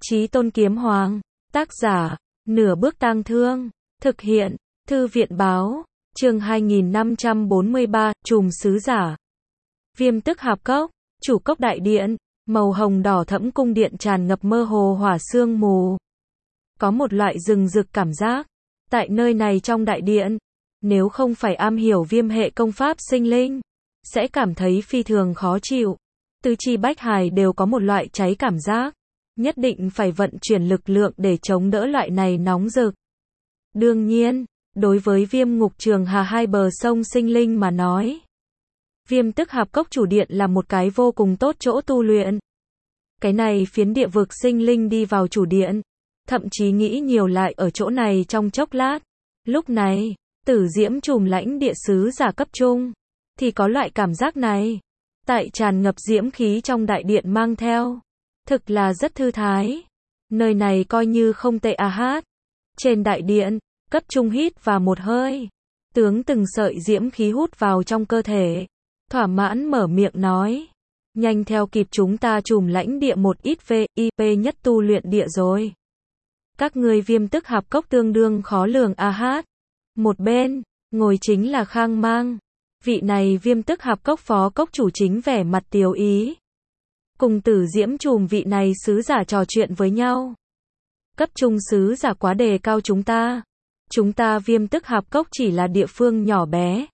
Chí Tôn Kiếm Hoàng. Tác giả, Nửa Bước Tang Thương. Thực hiện, Thư viện báo. Chương 2543, Trùm Sứ Giả. Viêm Tức Hạp Cốc. Chủ cốc đại điện. Màu hồng đỏ thẫm cung điện tràn ngập mơ hồ hỏa sương mù. Có một loại rừng rực cảm giác. Tại nơi này trong đại điện, nếu không phải am hiểu viêm hệ công pháp sinh linh, sẽ cảm thấy phi thường khó chịu. Tứ chi bách hài đều có một loại cháy cảm giác. Nhất định phải vận chuyển lực lượng để chống đỡ loại này nóng rực. Đương nhiên, đối với viêm ngục trường hà hai bờ sông sinh linh mà nói, Viêm Tức Hạp Cốc chủ điện là một cái vô cùng tốt chỗ tu luyện. Cái này phiến địa vực sinh linh đi vào chủ điện, thậm chí nghĩ nhiều lại ở chỗ này trong chốc lát. Lúc này, Tử Diễm trùm lãnh địa sứ giả cấp trung, thì có loại cảm giác này. Tại tràn ngập diễm khí trong đại điện mang theo, thực là rất thư thái. Nơi này coi như không tệ à hát. Trên đại điện, cấp trung hít vào một hơi, tướng từng sợi diễm khí hút vào trong cơ thể, thỏa mãn mở miệng nói, nhanh theo kịp chúng ta trùm lãnh địa một ít VIP nhất tu luyện địa rồi. Các ngươi Viêm Tức Hạp Cốc tương đương khó lường a hát. Một bên, ngồi chính là Khang Mang. Vị này Viêm Tức Hạp Cốc phó cốc chủ chính vẻ mặt tiếu ý. Cùng Tử Diễm trùm vị này sứ giả trò chuyện với nhau. Cấp trung sứ giả quá đề cao chúng ta. Chúng ta Viêm Tức Hạp Cốc chỉ là địa phương nhỏ bé.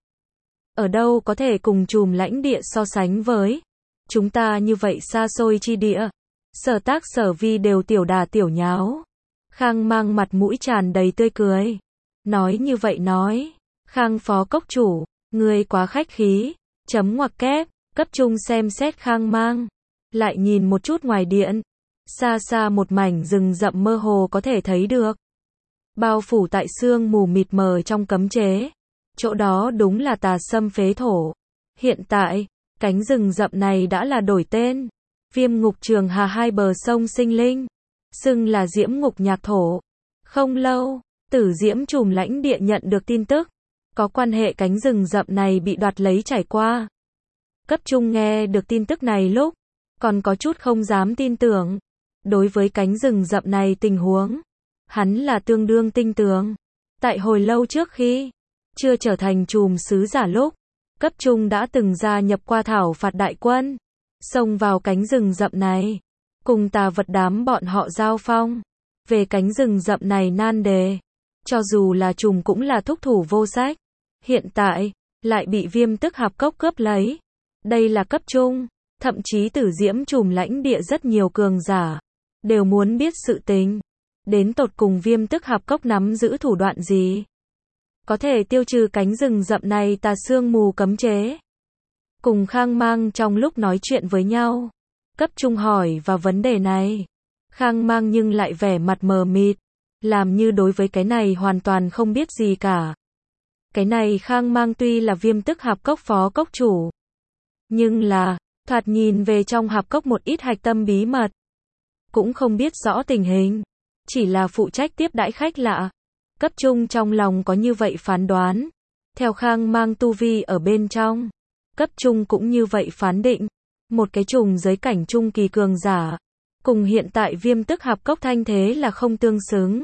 Ở đâu có thể cùng trùm lãnh địa so sánh với. Chúng ta như vậy xa xôi chi địa. Sở Tác Sở Vi đều tiểu đà tiểu nháo. Khang Mang mặt mũi tràn đầy tươi cười. Nói như vậy nói. Khang phó cốc chủ, ngươi quá khách khí. Chấm ngoặc kép, cấp trung xem xét Khang Mang. Lại nhìn một chút ngoài điện. Xa xa một mảnh rừng rậm mơ hồ có thể thấy được. Bao phủ tại sương mù mịt mờ trong cấm chế. Chỗ đó đúng là Tà Sâm phế thổ. Hiện tại, cánh rừng rậm này đã là đổi tên. Viêm ngục trường hà hai bờ sông sinh linh. Xưng là Diễm ngục nhạc thổ. Không lâu, Tử Diễm trùm lãnh địa nhận được tin tức. Có quan hệ cánh rừng rậm này bị đoạt lấy trải qua. Cấp trung nghe được tin tức này lúc, còn có chút không dám tin tưởng. Đối với cánh rừng rậm này tình huống, hắn là tương đương tin tưởng. Tại hồi lâu trước khi chưa trở thành trùm sứ giả lúc, cấp trung đã từng gia nhập qua thảo phạt đại quân, xông vào cánh rừng rậm này, cùng tà vật đám bọn họ giao phong. Về cánh rừng rậm này nan đề, cho dù là trùm cũng là thúc thủ vô sách. Hiện tại, lại bị Viêm Tức Hạp Cốc cướp lấy. Đây là cấp trung, thậm chí Tử Diễm trùm lãnh địa rất nhiều cường giả đều muốn biết sự tình. Đến tột cùng Viêm Tức Hạp Cốc nắm giữ thủ đoạn gì? Có thể tiêu trừ cánh rừng rậm này tà sương mù cấm chế. Cùng Khang Mang trong lúc nói chuyện với nhau, cấp trung hỏi vào vấn đề này. Khang Mang nhưng lại vẻ mặt mờ mịt, làm như đối với cái này hoàn toàn không biết gì cả. Cái này Khang Mang tuy là Viêm Tức Hạp Cốc phó cốc chủ, nhưng là, thoạt nhìn về trong hạp cốc một ít hạch tâm bí mật. Cũng không biết rõ tình hình, chỉ là phụ trách tiếp đãi khách lạ. Cấp trung trong lòng có như vậy phán đoán. Theo Khang Mang tu vi ở bên trong, cấp trung cũng như vậy phán định. Một cái trùng giới cảnh trung kỳ cường giả, cùng hiện tại Viêm Tức Hạp Cốc thanh thế là không tương xứng.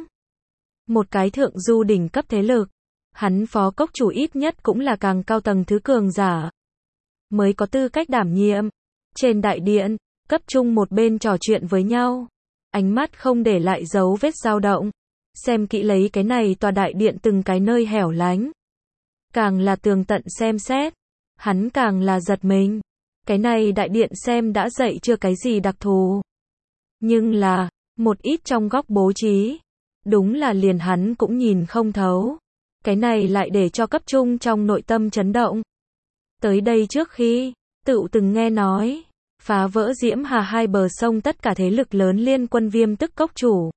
Một cái thượng du đỉnh cấp thế lực, hắn phó cốc chủ ít nhất cũng là càng cao tầng thứ cường giả, mới có tư cách đảm nhiệm. Trên đại điện, cấp trung một bên trò chuyện với nhau, ánh mắt không để lại dấu vết dao động. Xem kỹ lấy cái này tòa đại điện từng cái nơi hẻo lánh. Càng là tường tận xem xét, hắn càng là giật mình. Cái này đại điện xem đã dậy chưa cái gì đặc thù. Nhưng là, một ít trong góc bố trí, đúng là liền hắn cũng nhìn không thấu. Cái này lại để cho cấp trung trong nội tâm chấn động. Tới đây trước khi, tựu từng nghe nói, phá vỡ Diễm Hà hai bờ sông tất cả thế lực lớn liên quân Viêm Tức Cốc chủ.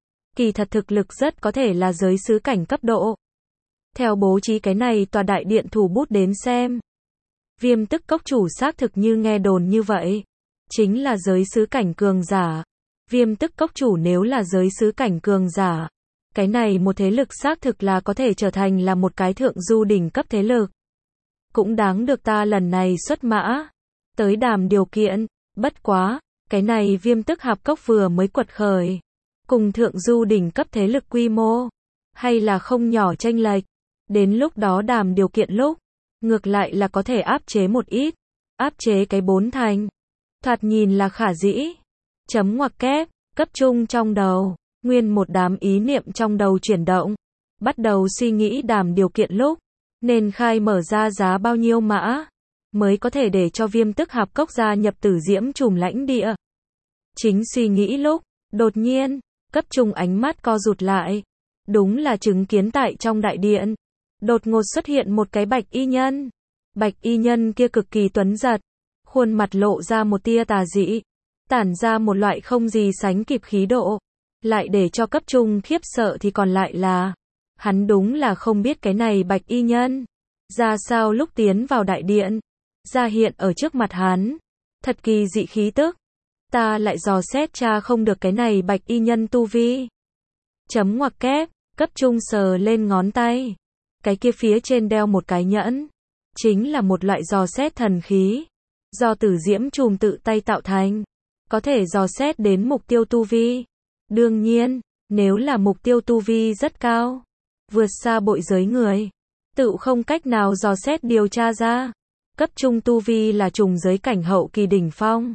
Kỳ thật thực lực rất có thể là giới sứ cảnh cấp độ. Theo bố trí cái này tòa đại điện thủ bút đến xem, Viêm Tức Cốc chủ xác thực như nghe đồn như vậy, chính là giới sứ cảnh cường giả. Viêm Tức Cốc chủ nếu là giới sứ cảnh cường giả, cái này một thế lực xác thực là có thể trở thành là một cái thượng du đỉnh cấp thế lực. Cũng đáng được ta lần này xuất mã tới đàm điều kiện. Bất quá, Cái này Viêm Tức Hạp Cốc vừa mới quật khởi, cùng thượng du đỉnh cấp thế lực quy mô, hay là không nhỏ chênh lệch. Đến lúc đó đàm điều kiện lúc, ngược lại là có thể áp chế một ít, áp chế cái 4 thành. Thoạt nhìn là khả dĩ. Chấm ngoặc kép, cấp trung trong đầu, nguyên một đám ý niệm trong đầu chuyển động, bắt đầu suy nghĩ đàm điều kiện lúc, nên khai mở ra giá bao nhiêu mã, mới có thể để cho Viêm Tức Hạp Cốc gia nhập Tử Diễm Trùm lãnh địa. Chính suy nghĩ lúc, đột nhiên, cấp trung ánh mắt co rụt lại. Đúng là chứng kiến tại trong đại điện, đột ngột xuất hiện một cái bạch y nhân. Bạch y nhân kia cực kỳ tuấn giật, khuôn mặt lộ ra một tia tà dị, tản ra một loại không gì sánh kịp khí độ. Lại để cho cấp trung khiếp sợ thì còn lại là, hắn đúng là không biết cái này bạch y nhân ra sao lúc tiến vào đại điện, ra hiện ở trước mặt hắn. Thật kỳ dị khí tức. Ta lại dò xét tra không được cái này bạch y nhân tu vi. Chấm ngoặc kép, cấp trung sờ lên ngón tay. Cái kia phía trên đeo một cái nhẫn. Chính là một loại dò xét thần khí. Do Tử Diễm Trùm tự tay tạo thành. Có thể dò xét đến mục tiêu tu vi. Đương nhiên, nếu là mục tiêu tu vi rất cao, vượt xa bội giới người, tự không cách nào dò xét điều tra ra. Cấp trung tu vi là trùng giới cảnh hậu kỳ đỉnh phong.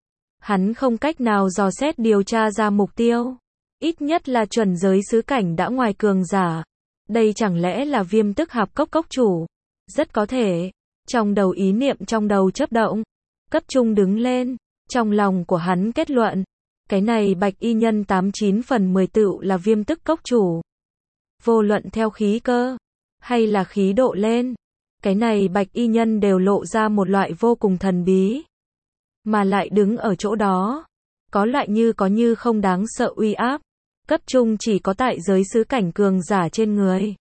Hắn không cách nào dò xét điều tra ra mục tiêu. Ít nhất là chuẩn giới sứ cảnh đã ngoài cường giả. Đây chẳng lẽ là Viêm Tức Hạp Cốc cốc chủ? Rất có thể. Trong đầu ý niệm trong đầu chớp động. Cấp trung đứng lên. Trong lòng của hắn kết luận. Cái này bạch y nhân 89 phần 10 tựu là Viêm Tức cốc chủ. Vô luận theo khí cơ, hay là khí độ lên. Cái này bạch y nhân đều lộ ra một loại vô cùng thần bí. Mà lại đứng ở chỗ đó. Có loại như có như không đáng sợ uy áp. Cấp trung chỉ có tại giới sứ cảnh cường giả trên người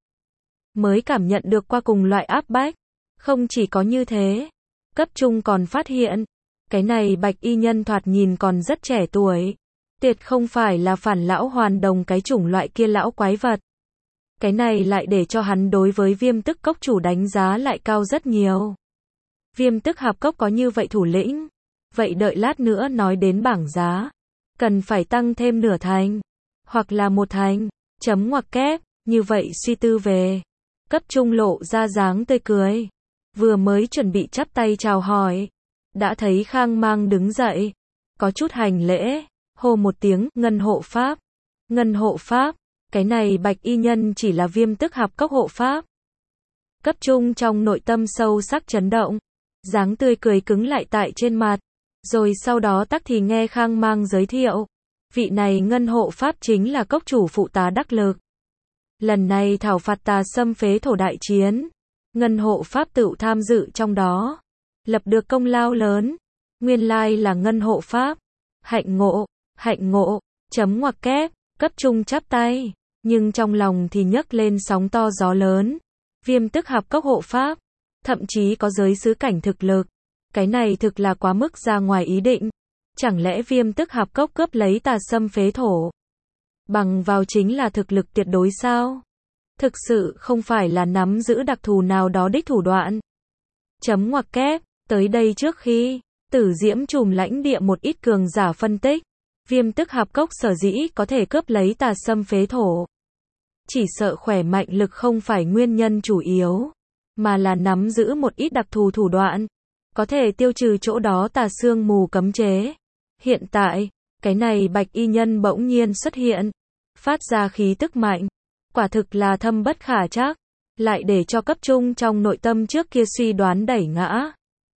mới cảm nhận được qua cùng loại áp bách. Không chỉ có như thế, cấp trung còn phát hiện, cái này bạch y nhân thoạt nhìn còn rất trẻ tuổi. Tuyệt không phải là phản lão hoàn đồng cái chủng loại kia lão quái vật. Cái này lại để cho hắn đối với Viêm Tức cốc chủ đánh giá lại cao rất nhiều. Viêm Tức Hạp Cốc có như vậy thủ lĩnh. Vậy đợi lát nữa nói đến bảng giá. Cần phải tăng thêm nửa thành. Hoặc là một thành. Chấm ngoặc kép. Như vậy suy tư về. Cấp trung lộ ra dáng tươi cười. Vừa mới chuẩn bị chắp tay chào hỏi. Đã thấy Khang Mang đứng dậy. Có chút hành lễ. Hô một tiếng, ngân hộ pháp. Ngân hộ pháp. Cái này bạch y nhân chỉ là Viêm Tức Hạp Cốc hộ pháp. Cấp trung trong nội tâm sâu sắc chấn động. Dáng tươi cười cứng lại tại trên mặt. Rồi sau đó tắc thì nghe Khang Mang giới thiệu. Vị này ngân hộ pháp chính là cốc chủ phụ tá đắc lực. Lần này thảo phạt Tà Xâm phế thổ đại chiến. Ngân hộ pháp tự tham dự trong đó. Lập được công lao lớn. Nguyên lai là ngân hộ pháp. Hạnh ngộ, hạnh ngộ. Chấm ngoặc kép, cấp trung chắp tay. Nhưng trong lòng thì nhấc lên sóng to gió lớn. Viêm Tức Hạp Cốc hộ pháp. Thậm chí có giới sứ cảnh thực lực. Cái này thực là quá mức ra ngoài ý định. Chẳng lẽ Viêm Tức Hạp Cốc cướp lấy Tà Xâm phế thổ? Bằng vào chính là thực lực tuyệt đối sao? Thực sự không phải là nắm giữ đặc thù nào đó đích thủ đoạn. Chấm ngoặc kép, tới đây trước khi Tử Diễm Trùm lãnh địa một ít cường giả phân tích. Viêm Tức Hạp Cốc sở dĩ có thể cướp lấy Tà Xâm phế thổ. Chỉ sợ khỏe mạnh lực không phải nguyên nhân chủ yếu. Mà là nắm giữ một ít đặc thù thủ đoạn. Có thể tiêu trừ chỗ đó tà sương mù cấm chế. Hiện tại, cái này bạch y nhân bỗng nhiên xuất hiện. Phát ra khí tức mạnh. Quả thực là thâm bất khả trắc. Lại để cho cấp trung trong nội tâm trước kia suy đoán đẩy ngã.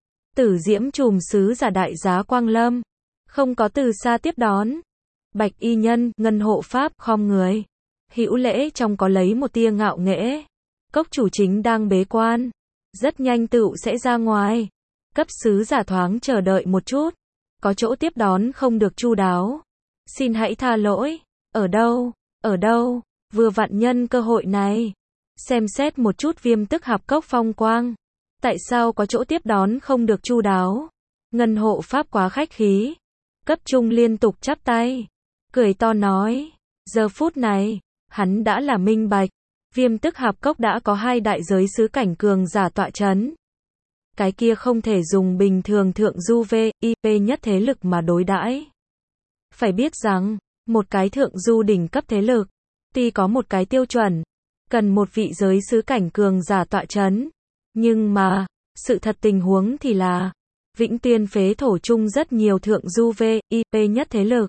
Tử Diễm Trùm sứ giả đại giá Quang Lâm. Không có từ xa tiếp đón. Bạch y nhân, ngân hộ pháp, khom người. Hữu lễ trong có lấy một tia ngạo nghễ. Cốc chủ chính đang bế quan. Rất nhanh tựu sẽ ra ngoài. Cấp sứ giả thoáng chờ đợi một chút. Có chỗ tiếp đón không được chu đáo. Xin hãy tha lỗi. Ở đâu? Ở đâu? Vừa vặn nhân cơ hội này. Xem xét một chút Viêm Tức Hạp Cốc phong quang. Tại sao có chỗ tiếp đón không được chu đáo? Ngân hộ pháp quá khách khí. Cấp trung liên tục chắp tay. Cười to nói. Giờ phút này, hắn đã là minh bạch. Viêm Tức Hạp Cốc đã có 2 đại giới sứ cảnh cường giả tọa chấn. cái kia không thể dùng bình thường thượng du VIP nhất thế lực mà đối đãi. Phải biết rằng, một cái thượng du đỉnh cấp thế lực, tuy có một cái tiêu chuẩn, cần một vị giới sứ cảnh cường giả tọa chấn, nhưng mà, sự thật tình huống thì là, Vĩnh Tuyên phế thổ chung rất nhiều thượng du VIP nhất thế lực.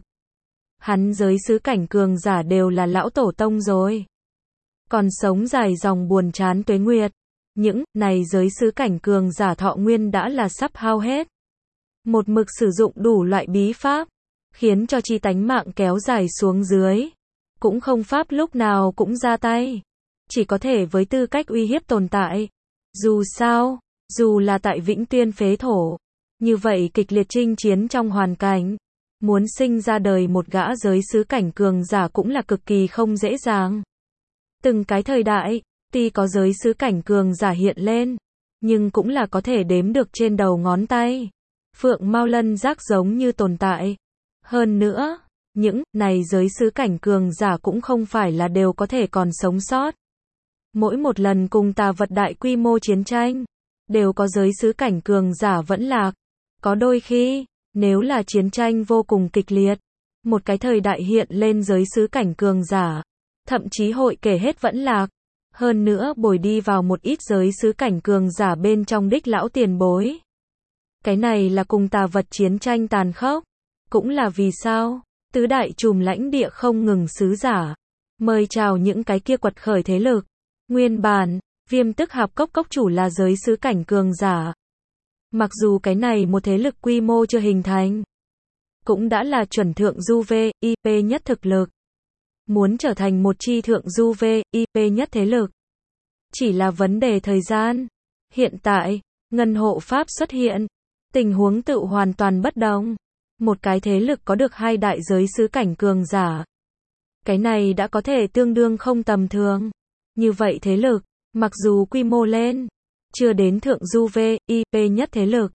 Hắn giới sứ cảnh cường giả đều là lão tổ tông rồi. Còn sống dài dòng buồn chán tuế nguyệt. Những này giới sứ cảnh cường giả thọ nguyên đã là sắp hao hết. Một mực sử dụng đủ loại bí pháp, khiến cho chi tánh mạng kéo dài xuống dưới. Cũng không pháp lúc nào cũng ra tay. Chỉ có thể với tư cách uy hiếp tồn tại. Dù sao, dù là tại Vĩnh Tuyên phế thổ, như vậy kịch liệt chinh chiến trong hoàn cảnh, muốn sinh ra đời một gã giới sứ cảnh cường giả cũng là cực kỳ không dễ dàng. Từng cái thời đại, tuy có giới sứ cảnh cường giả hiện lên, nhưng cũng là có thể đếm được trên đầu ngón tay. Phượng Mao Lân Giác giống như tồn tại. Hơn nữa, những này giới sứ cảnh cường giả cũng không phải là đều có thể còn sống sót. Mỗi một lần cùng tà vật đại quy mô chiến tranh, đều có giới sứ cảnh cường giả vẫn lạc. Có đôi khi, nếu là chiến tranh vô cùng kịch liệt, một cái thời đại hiện lên giới sứ cảnh cường giả, thậm chí hội kể hết vẫn lạc. Hơn nữa bồi đi vào một ít giới sứ cảnh cường giả bên trong đích lão tiền bối. Cái này là cùng tà vật chiến tranh tàn khốc. Cũng là vì sao, tứ đại trùm lãnh địa không ngừng sứ giả, mời chào những cái kia quật khởi thế lực. Nguyên bản, Viêm Tức Hạp Cốc cốc chủ là giới sứ cảnh cường giả. Mặc dù cái này một thế lực quy mô chưa hình thành, cũng đã là chuẩn thượng du VIP nhất thực lực. Muốn trở thành một chi thượng du VIP nhất thế lực, chỉ là vấn đề thời gian. Hiện tại, Ngân Hộ Pháp xuất hiện, tình huống tự hoàn toàn bất đồng. Một cái thế lực có được hai đại giới sứ cảnh cường giả. Cái này đã có thể tương đương không tầm thường. Như vậy thế lực, mặc dù quy mô lên, chưa đến thượng du VIP nhất thế lực,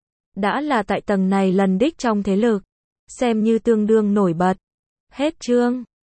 đã là tại tầng này lần đích trong thế lực, xem như tương đương nổi bật. Hết chương.